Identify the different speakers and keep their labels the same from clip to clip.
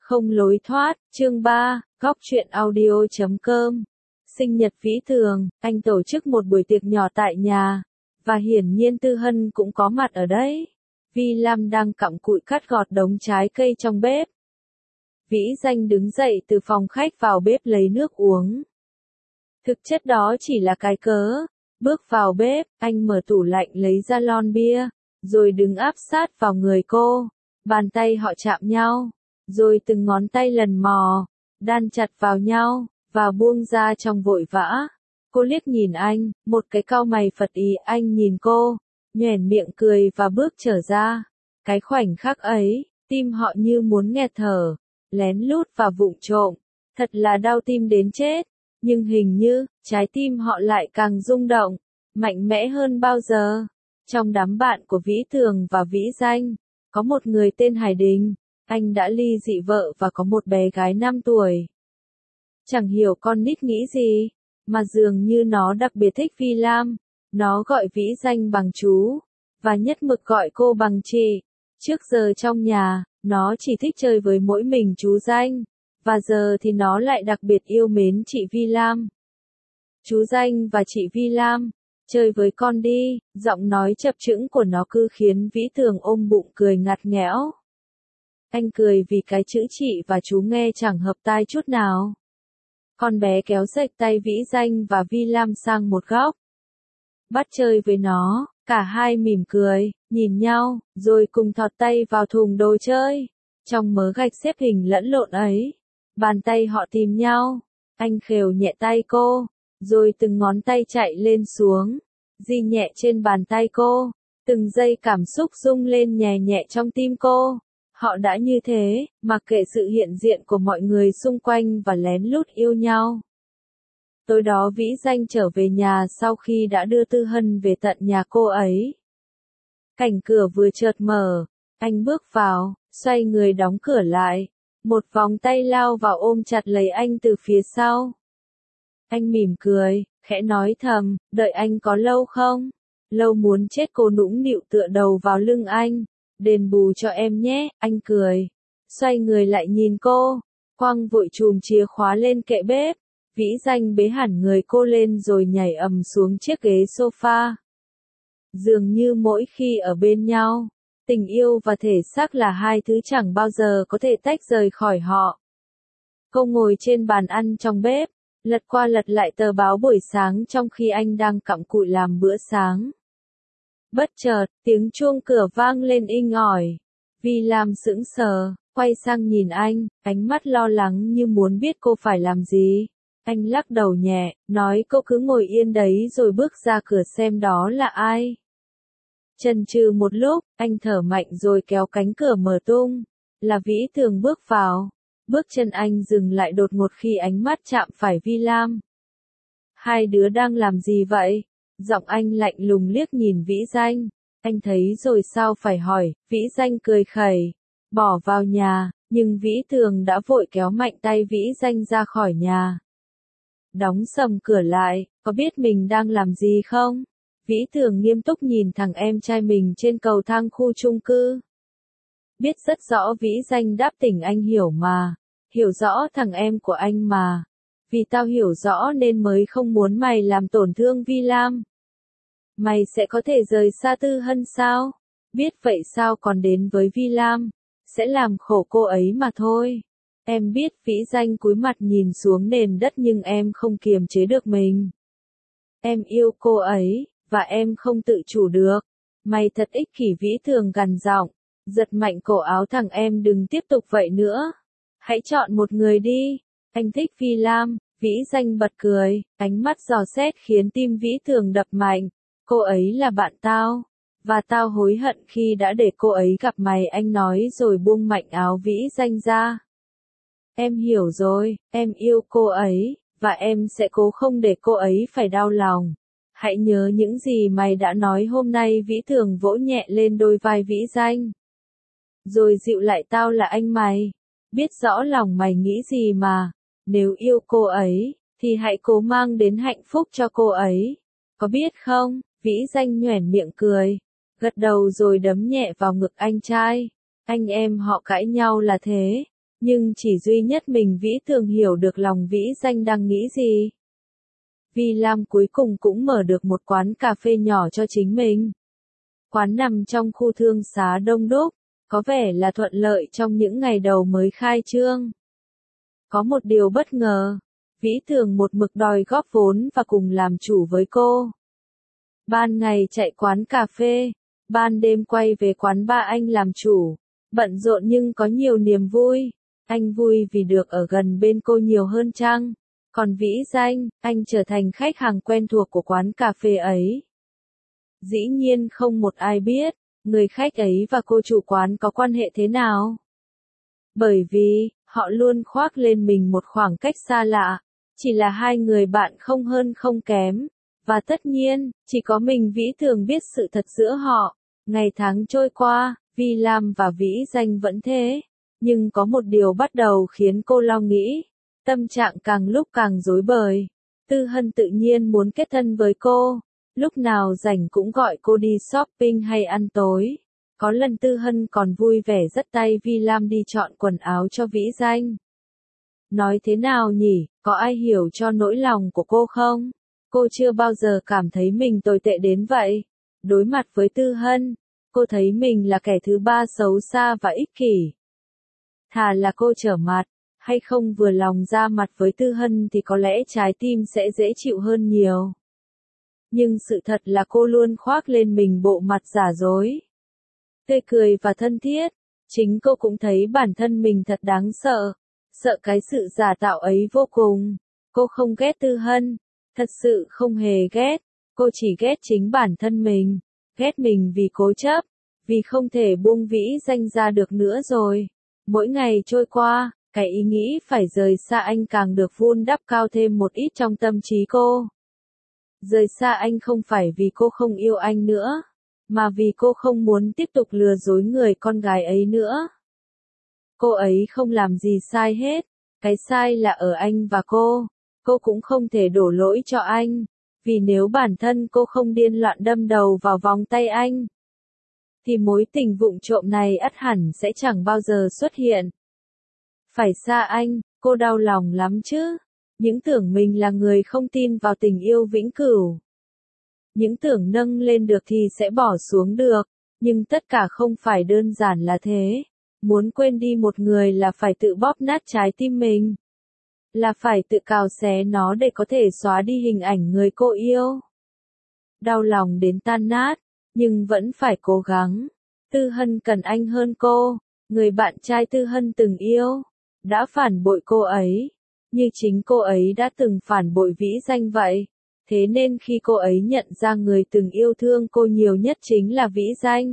Speaker 1: Không lối thoát, chương 3, góc truyện audio.com. Sinh nhật Vĩ Thường, anh tổ chức một buổi tiệc nhỏ tại nhà, và hiển nhiên Tư Hân cũng có mặt ở đấy. Vi Lam đang cặm cụi cắt gọt đống trái cây trong bếp. Vĩ Danh đứng dậy từ phòng khách vào bếp lấy nước uống. Thực chất đó chỉ là cái cớ. Bước vào bếp, anh mở tủ lạnh lấy ra lon bia, rồi đứng áp sát vào người cô. Bàn tay họ chạm nhau, rồi từng ngón tay lần mò, đan chặt vào nhau, và buông ra trong vội vã. Cô liếc nhìn anh, một cái cau mày phật ý. Anh nhìn cô, nhoẻn miệng cười và bước trở ra. Cái khoảnh khắc ấy, tim họ như muốn nghẹt thở, lén lút và vụng trộm. Thật là đau tim đến chết. Nhưng hình như, trái tim họ lại càng rung động, mạnh mẽ hơn bao giờ. Trong đám bạn của Vĩ Thường và Vĩ Danh, có một người tên Hải Đình. Anh đã ly dị vợ và có một bé gái 5 tuổi. Chẳng hiểu con nít nghĩ gì, mà dường như nó đặc biệt thích Vi Lam. Nó gọi Vĩ Danh bằng chú, và nhất mực gọi cô bằng chị. Trước giờ trong nhà, nó chỉ thích chơi với mỗi mình chú Danh. Và giờ thì nó lại đặc biệt yêu mến chị Vi Lam. Chú Danh và chị Vi Lam, chơi với con đi. Giọng nói chập chững của nó cứ khiến Vĩ Thường ôm bụng cười ngặt nghẽo. Anh cười vì cái chữ chị và chú nghe chẳng hợp tai chút nào. Con bé kéo rạch tay Vĩ Danh và Vi Lam sang một góc. Bắt chơi với nó, cả hai mỉm cười, nhìn nhau, rồi cùng thọt tay vào thùng đồ chơi. Trong mớ gạch xếp hình lẫn lộn ấy, bàn tay họ tìm nhau. Anh khều nhẹ tay cô, rồi từng ngón tay chạy lên xuống, di nhẹ trên bàn tay cô. Từng giây cảm xúc rung lên nhẹ nhẹ trong tim cô. Họ đã như thế, mặc kệ sự hiện diện của mọi người xung quanh và lén lút yêu nhau. Tối đó Vĩ Danh trở về nhà sau khi đã đưa Tư Hân về tận nhà cô ấy. Cảnh cửa vừa chợt mở, anh bước vào, xoay người đóng cửa lại. Một vòng tay lao vào ôm chặt lấy anh từ phía sau. Anh mỉm cười, khẽ nói thầm, đợi anh có lâu không? Lâu muốn chết. Cô nũng nịu tựa đầu vào lưng anh. Đền bù cho em nhé, anh cười. Xoay người lại nhìn cô, quăng vội chùm chìa khóa lên kệ bếp. Vĩ Danh bế hẳn người cô lên rồi nhảy ầm xuống chiếc ghế sofa. Dường như mỗi khi ở bên nhau, tình yêu và thể xác là hai thứ chẳng bao giờ có thể tách rời khỏi họ. Cô ngồi trên bàn ăn trong bếp, lật qua lật lại tờ báo buổi sáng trong khi anh đang cặm cụi làm bữa sáng. Bất chợt, tiếng chuông cửa vang lên inh ỏi. Vi Lam sững sờ, quay sang nhìn anh, ánh mắt lo lắng như muốn biết cô phải làm gì. Anh lắc đầu nhẹ, nói cô cứ ngồi yên đấy rồi bước ra cửa xem đó là ai. Chần chừ một lúc, anh thở mạnh rồi kéo cánh cửa mở tung. Là Vĩ Thường bước vào. Bước chân anh dừng lại đột ngột khi ánh mắt chạm phải Vi Lam. Hai đứa đang làm gì vậy? Giọng anh lạnh lùng liếc nhìn Vĩ Danh. Anh thấy rồi sao phải hỏi. Vĩ Danh cười khẩy, bỏ vào nhà, nhưng Vĩ Thường đã vội kéo mạnh tay Vĩ Danh ra khỏi nhà. Đóng sầm cửa lại, có biết mình đang làm gì không? Vĩ Thường nghiêm túc nhìn thằng em trai mình trên cầu thang khu chung cư. Biết rất rõ. Vĩ Danh đáp, tỉnh anh hiểu mà. Hiểu rõ thằng em của anh mà. Vì tao hiểu rõ nên mới không muốn mày làm tổn thương Vi Lam. Mày sẽ có thể rời xa Tư Hân sao? Biết vậy sao còn đến với Vi Lam? Sẽ làm khổ cô ấy mà thôi. Em biết. Vĩ Danh cúi mặt nhìn xuống nền đất nhưng em không kiềm chế được mình. Em yêu cô ấy, và em không tự chủ được. Mày thật ích kỷ. Vĩ Thường gằn giọng, giật mạnh cổ áo thằng em. Đừng tiếp tục vậy nữa. Hãy chọn một người đi. Anh thích Vi Lam. Vĩ Danh bật cười, ánh mắt dò xét khiến tim Vĩ Thường đập mạnh. Cô ấy là bạn tao, và tao hối hận khi đã để cô ấy gặp mày, anh nói rồi buông mạnh áo Vĩ Danh ra. Em hiểu rồi, em yêu cô ấy, và em sẽ cố không để cô ấy phải đau lòng. Hãy nhớ những gì mày đã nói hôm nay. Vĩ Thường vỗ nhẹ lên đôi vai Vĩ Danh, rồi dịu lại, tao là anh mày, biết rõ lòng mày nghĩ gì mà. Nếu yêu cô ấy, thì hãy cố mang đến hạnh phúc cho cô ấy. Có biết không? Vĩ Danh nhoẻn miệng cười, gật đầu rồi đấm nhẹ vào ngực anh trai. Anh em họ cãi nhau là thế. Nhưng chỉ duy nhất mình Vĩ Thường hiểu được lòng Vĩ Danh đang nghĩ gì. Vi Lam cuối cùng cũng mở được một quán cà phê nhỏ cho chính mình. Quán nằm trong khu thương xá đông đúc, có vẻ là thuận lợi trong những ngày đầu mới khai trương. Có một điều bất ngờ, Vĩ Thường một mực đòi góp vốn và cùng làm chủ với cô. Ban ngày chạy quán cà phê, ban đêm quay về quán ba anh làm chủ, bận rộn nhưng có nhiều niềm vui. Anh vui vì được ở gần bên cô nhiều hơn chăng? Còn Vĩ Danh, anh trở thành khách hàng quen thuộc của quán cà phê ấy. Dĩ nhiên không một ai biết, người khách ấy và cô chủ quán có quan hệ thế nào. Bởi vì, họ luôn khoác lên mình một khoảng cách xa lạ, chỉ là hai người bạn không hơn không kém. Và tất nhiên, chỉ có mình Vĩ Thường biết sự thật giữa họ. Ngày tháng trôi qua, Vi Lam và Vĩ Danh vẫn thế. Nhưng có một điều bắt đầu khiến cô lo nghĩ. Tâm trạng càng lúc càng rối bời. Tư Hân tự nhiên muốn kết thân với cô. Lúc nào rảnh cũng gọi cô đi shopping hay ăn tối. Có lần Tư Hân còn vui vẻ dắt tay Vi Lam đi chọn quần áo cho Vĩ Danh. Nói thế nào nhỉ, có ai hiểu cho nỗi lòng của cô không? Cô chưa bao giờ cảm thấy mình tồi tệ đến vậy. Đối mặt với Tư Hân, cô thấy mình là kẻ thứ ba xấu xa và ích kỷ. Thà là cô trở mặt, hay không vừa lòng ra mặt với Tư Hân thì có lẽ trái tim sẽ dễ chịu hơn nhiều. Nhưng sự thật là cô luôn khoác lên mình bộ mặt giả dối. Tươi cười và thân thiết, chính cô cũng thấy bản thân mình thật đáng sợ. Sợ cái sự giả tạo ấy vô cùng. Cô không ghét Tư Hân, thật sự không hề ghét. Cô chỉ ghét chính bản thân mình. Ghét mình vì cố chấp, vì không thể buông Vĩ Danh ra được nữa rồi. Mỗi ngày trôi qua, cái ý nghĩ phải rời xa anh càng được vun đắp cao thêm một ít trong tâm trí cô. Rời xa anh không phải vì cô không yêu anh nữa, mà vì cô không muốn tiếp tục lừa dối người con gái ấy nữa. Cô ấy không làm gì sai hết, cái sai là ở anh và cô. Cô cũng không thể đổ lỗi cho anh, vì nếu bản thân cô không điên loạn đâm đầu vào vòng tay anh, thì mối tình vụng trộm này ắt hẳn sẽ chẳng bao giờ xuất hiện. Phải xa anh, cô đau lòng lắm chứ. Những tưởng mình là người không tin vào tình yêu vĩnh cửu. Những tưởng nâng lên được thì sẽ bỏ xuống được, nhưng tất cả không phải đơn giản là thế. Muốn quên đi một người là phải tự bóp nát trái tim mình. Là phải tự cào xé nó để có thể xóa đi hình ảnh người cô yêu. Đau lòng đến tan nát, nhưng vẫn phải cố gắng. Tư Hân cần anh hơn cô, người bạn trai Tư Hân từng yêu, đã phản bội cô ấy, như chính cô ấy đã từng phản bội Vĩ Danh vậy. Thế nên khi cô ấy nhận ra người từng yêu thương cô nhiều nhất chính là Vĩ Danh,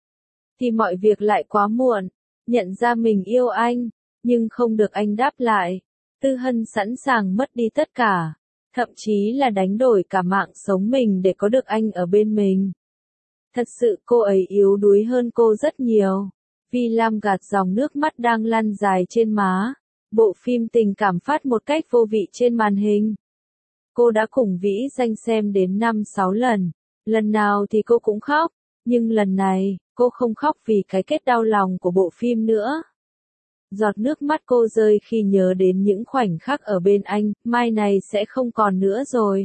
Speaker 1: thì mọi việc lại quá muộn. Nhận ra mình yêu anh, nhưng không được anh đáp lại. Tư Hân sẵn sàng mất đi tất cả, thậm chí là đánh đổi cả mạng sống mình để có được anh ở bên mình. Thật sự cô ấy yếu đuối hơn cô rất nhiều. Vi Lam gạt dòng nước mắt đang lăn dài trên má. Bộ phim tình cảm phát một cách vô vị trên màn hình. Cô đã cùng Vĩ Danh xem đến 5-6 lần. Lần nào thì cô cũng khóc, nhưng lần này, cô không khóc vì cái kết đau lòng của bộ phim nữa. Giọt nước mắt cô rơi khi nhớ đến những khoảnh khắc ở bên anh, mai này sẽ không còn nữa rồi.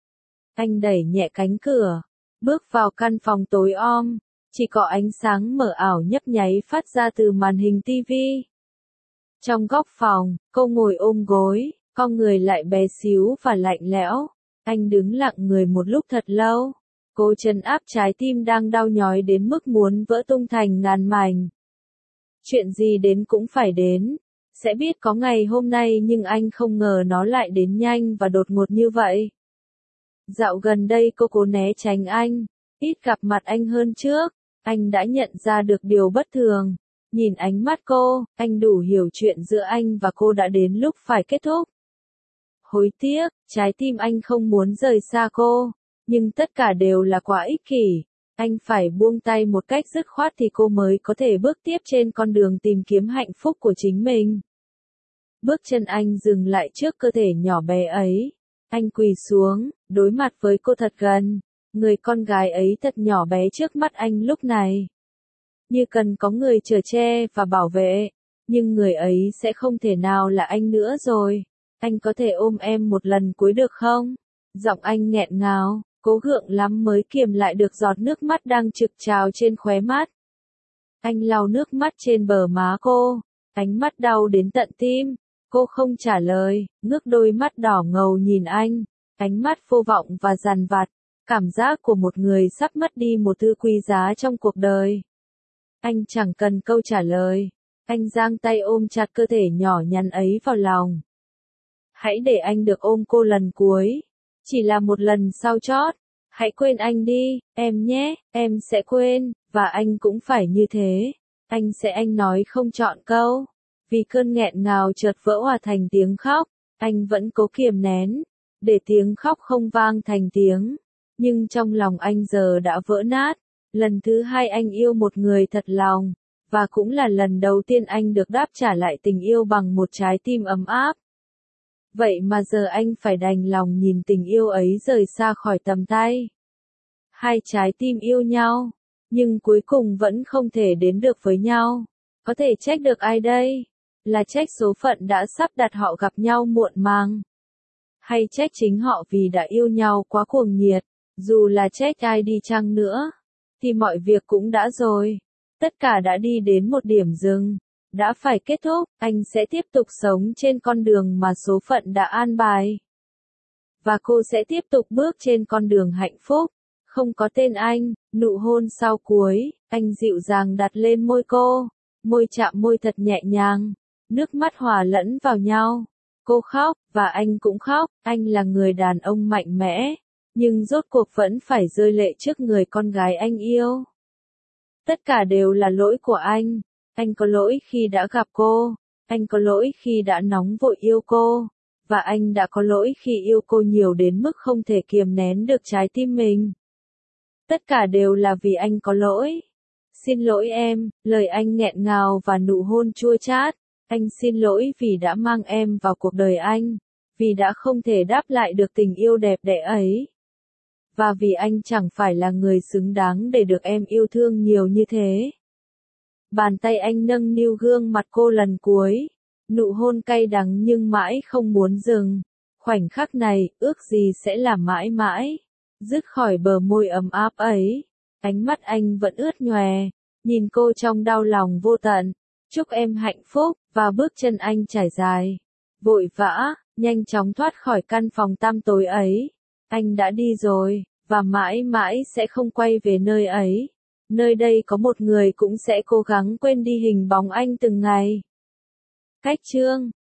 Speaker 1: Anh đẩy nhẹ cánh cửa, bước vào căn phòng tối om, chỉ có ánh sáng mờ ảo nhấp nháy phát ra từ màn hình tivi. Trong góc phòng, cô ngồi ôm gối, con người lại bé xíu và lạnh lẽo. Anh đứng lặng người một lúc thật lâu, cố trấn áp trái tim đang đau nhói đến mức muốn vỡ tung thành ngàn mảnh. Chuyện gì đến cũng phải đến, sẽ biết có ngày hôm nay, nhưng anh không ngờ nó lại đến nhanh và đột ngột như vậy. Dạo gần đây cô cố né tránh anh, ít gặp mặt anh hơn trước. Anh đã nhận ra được điều bất thường. Nhìn ánh mắt cô, anh đủ hiểu chuyện giữa anh và cô đã đến lúc phải kết thúc. Hối tiếc, trái tim anh không muốn rời xa cô, nhưng tất cả đều là quá ích kỷ. Anh phải buông tay một cách dứt khoát thì cô mới có thể bước tiếp trên con đường tìm kiếm hạnh phúc của chính mình. Bước chân anh dừng lại trước cơ thể nhỏ bé ấy. Anh quỳ xuống, đối mặt với cô thật gần. Người con gái ấy thật nhỏ bé trước mắt anh lúc này. Như cần có người chở che và bảo vệ. nhưng người ấy sẽ không thể nào là anh nữa rồi. Anh có thể ôm em một lần cuối được không? Giọng anh nghẹn ngào, cố gượng lắm mới kiềm lại được giọt nước mắt đang trực trào trên khóe mắt. Anh lau nước mắt trên bờ má cô, ánh mắt đau đến tận tim. Cô không trả lời, ngước đôi mắt đỏ ngầu nhìn anh, ánh mắt vô vọng và dằn vặt, cảm giác của một người sắp mất đi một thứ quý giá trong cuộc đời. Anh chẳng cần câu trả lời, anh giang tay ôm chặt cơ thể nhỏ nhắn ấy vào lòng. Hãy để anh được ôm cô lần cuối, chỉ là một lần sau chót. Hãy quên anh đi, em nhé, em sẽ quên, và anh cũng phải như thế. Anh nói không trọn câu. Vì cơn nghẹn ngào chợt vỡ hòa thành tiếng khóc, anh vẫn cố kiềm nén, để tiếng khóc không vang thành tiếng. Nhưng trong lòng anh giờ đã vỡ nát. Lần thứ hai anh yêu một người thật lòng, và cũng là lần đầu tiên anh được đáp trả lại tình yêu bằng một trái tim ấm áp. Vậy mà giờ anh phải đành lòng nhìn tình yêu ấy rời xa khỏi tầm tay. Hai trái tim yêu nhau, nhưng cuối cùng vẫn không thể đến được với nhau. Có thể trách được ai đây? Là trách số phận đã sắp đặt họ gặp nhau muộn màng? Hay trách chính họ vì đã yêu nhau quá cuồng nhiệt? Dù là trách ai đi chăng nữa, thì mọi việc cũng đã rồi. Tất cả đã đi đến một điểm dừng, đã phải kết thúc. Anh sẽ tiếp tục sống trên con đường mà số phận đã an bài. Và cô sẽ tiếp tục bước trên con đường hạnh phúc. Không có tên anh, nụ hôn sau cuối, anh dịu dàng đặt lên môi cô. Môi chạm môi thật nhẹ nhàng, nước mắt hòa lẫn vào nhau. Cô khóc, và anh cũng khóc. Anh là người đàn ông mạnh mẽ, nhưng rốt cuộc vẫn phải rơi lệ trước người con gái anh yêu. Tất cả đều là lỗi của anh. Anh có lỗi khi đã gặp cô. Anh có lỗi khi đã nóng vội yêu cô. Và anh đã có lỗi khi yêu cô nhiều đến mức không thể kiềm nén được trái tim mình. Tất cả đều là vì anh có lỗi. Xin lỗi em, lời anh nghẹn ngào và nụ hôn chua chát. Anh xin lỗi vì đã mang em vào cuộc đời anh. Vì đã không thể đáp lại được tình yêu đẹp đẽ ấy. Và vì anh chẳng phải là người xứng đáng để được em yêu thương nhiều như thế. Bàn tay anh nâng niu gương mặt cô lần cuối. Nụ hôn cay đắng nhưng mãi không muốn dừng. Khoảnh khắc này, ước gì sẽ là mãi mãi. Dứt khỏi bờ môi ấm áp ấy. Ánh mắt anh vẫn ướt nhòe. Nhìn cô trong đau lòng vô tận. Chúc em hạnh phúc, và bước chân anh trải dài. Vội vã, nhanh chóng thoát khỏi căn phòng tăm tối ấy. Anh đã đi rồi, và mãi mãi sẽ không quay về nơi ấy. Nơi đây có một người cũng sẽ cố gắng quên đi hình bóng anh từng ngày. Cách chương